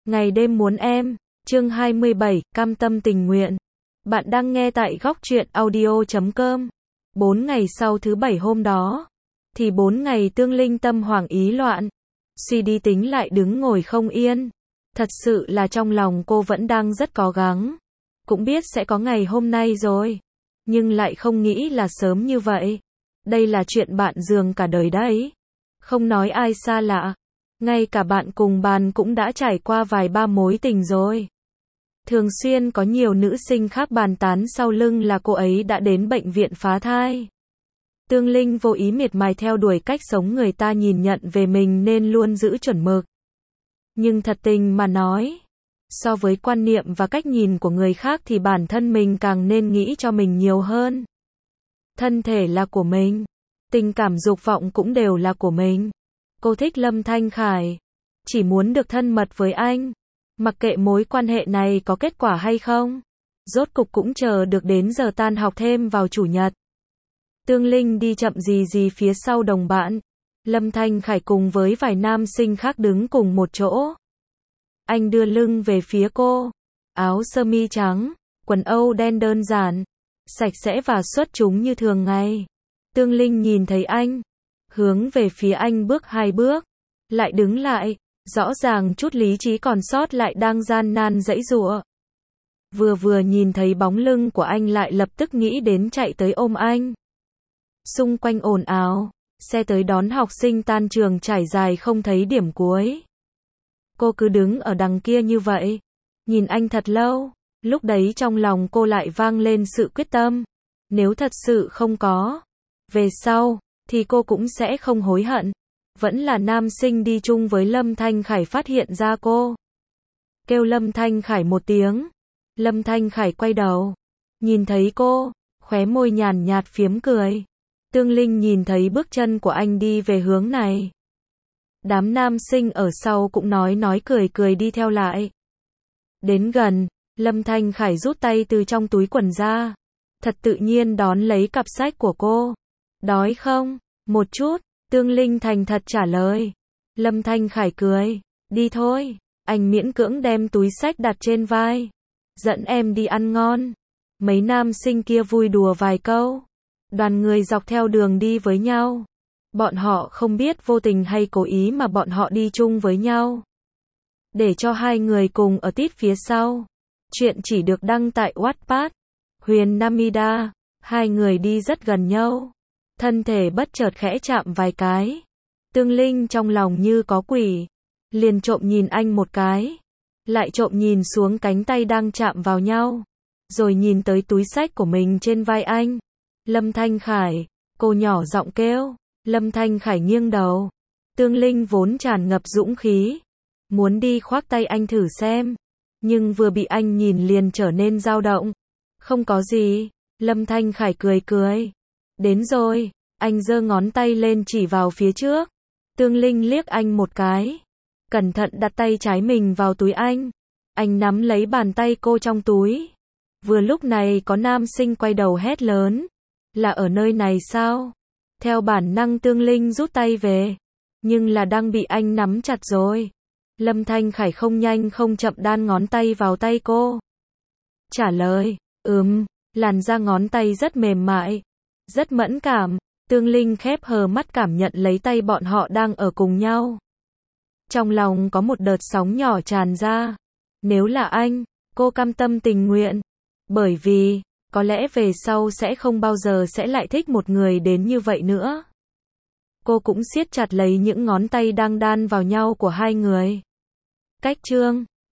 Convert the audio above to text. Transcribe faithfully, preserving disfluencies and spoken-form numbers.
Ngày đêm muốn em, chương hai mươi bảy, cam tâm tình nguyện. Bạn đang nghe tại góc truyện audio chấm com. Bốn ngày sau thứ bảy hôm đó, thì bốn ngày Tương Linh tâm hoảng ý loạn. Suy đi tính lại đứng ngồi không yên. Thật sự là trong lòng cô vẫn đang rất cố gắng. Cũng biết sẽ có ngày hôm nay rồi. Nhưng lại không nghĩ là sớm như vậy. Đây là chuyện bạn giường cả đời đấy. Không nói ai xa lạ. Ngay cả bạn cùng bàn cũng đã trải qua vài ba mối tình rồi. Thường xuyên có nhiều nữ sinh khác bàn tán sau lưng là cô ấy đã đến bệnh viện phá thai. Tương Linh vô ý miệt mài theo đuổi cách sống người ta nhìn nhận về mình nên luôn giữ chuẩn mực. Nhưng thật tình mà nói, so với quan niệm và cách nhìn của người khác thì bản thân mình càng nên nghĩ cho mình nhiều hơn. Thân thể là của mình, tình cảm dục vọng cũng đều là của mình. Cô thích Lâm Thanh Khải, chỉ muốn được thân mật với anh, mặc kệ mối quan hệ này có kết quả hay không. Rốt cục cũng chờ được đến giờ tan học thêm vào chủ nhật. Tương Linh đi chậm gì gì phía sau đồng bạn. Lâm Thanh Khải cùng với vài nam sinh khác đứng cùng một chỗ. Anh đưa lưng về phía cô, áo sơ mi trắng, quần âu đen đơn giản, sạch sẽ và xuất chúng như thường ngày. Tương Linh nhìn thấy anh, hướng về phía anh bước hai bước, lại đứng lại, rõ ràng chút lý trí còn sót lại đang gian nan giãy giụa. Vừa vừa nhìn thấy bóng lưng của anh lại lập tức nghĩ đến chạy tới ôm anh. Xung quanh ồn ào, xe tới đón học sinh tan trường trải dài không thấy điểm cuối. Cô cứ đứng ở đằng kia như vậy, nhìn anh thật lâu, lúc đấy trong lòng cô lại vang lên sự quyết tâm. Nếu thật sự không có, về sau, thì cô cũng sẽ không hối hận. Vẫn là nam sinh đi chung với Lâm Thanh Khải phát hiện ra cô. Kêu Lâm Thanh Khải một tiếng. Lâm Thanh Khải quay đầu, nhìn thấy cô, khóe môi nhàn nhạt phiếm cười. Tương Linh nhìn thấy bước chân của anh đi về hướng này. Đám nam sinh ở sau cũng nói nói cười cười đi theo lại. Đến gần, Lâm Thanh Khải rút tay từ trong túi quần ra, thật tự nhiên đón lấy cặp sách của cô. Đói không? Một chút, Tương Linh thành thật trả lời. Lâm Thanh Khải cười, đi thôi. Anh miễn cưỡng đem túi sách đặt trên vai, dẫn em đi ăn ngon. Mấy nam sinh kia vui đùa vài câu. Đoàn người dọc theo đường đi với nhau. Bọn họ không biết vô tình hay cố ý mà bọn họ đi chung với nhau, để cho hai người cùng ở tít phía sau. Chuyện chỉ được đăng tại Wattpad. Huyền Namida. Hai người đi rất gần nhau, thân thể bất chợt khẽ chạm vài cái. Tương Linh trong lòng như có quỷ, liền trộm nhìn anh một cái, lại trộm nhìn xuống cánh tay đang chạm vào nhau, rồi nhìn tới túi xách của mình trên vai anh. Lâm Thanh Khải, cô nhỏ giọng kêu. Lâm Thanh Khải nghiêng đầu. Tương Linh vốn tràn ngập dũng khí, muốn đi khoác tay anh thử xem, nhưng vừa bị anh nhìn liền trở nên dao động. Không có gì. Lâm Thanh Khải cười cười. Đến rồi. Anh giơ ngón tay lên chỉ vào phía trước. Tương Linh liếc anh một cái, cẩn thận đặt tay trái mình vào túi anh. Anh nắm lấy bàn tay cô trong túi. Vừa lúc này có nam sinh quay đầu hét lớn. Là ở nơi này sao? Theo bản năng Tương Linh rút tay về, nhưng là đang bị anh nắm chặt rồi. Lâm Thanh Khải không nhanh không chậm đan ngón tay vào tay cô. Trả lời, ừm, làn da ngón tay rất mềm mại, rất mẫn cảm. Tương Linh khép hờ mắt cảm nhận lấy tay bọn họ đang ở cùng nhau. Trong lòng có một đợt sóng nhỏ tràn ra. Nếu là anh, cô cam tâm tình nguyện. Bởi vì, có lẽ về sau sẽ không bao giờ sẽ lại thích một người đến như vậy nữa. Cô cũng siết chặt lấy những ngón tay đang đan vào nhau của hai người. Cách chương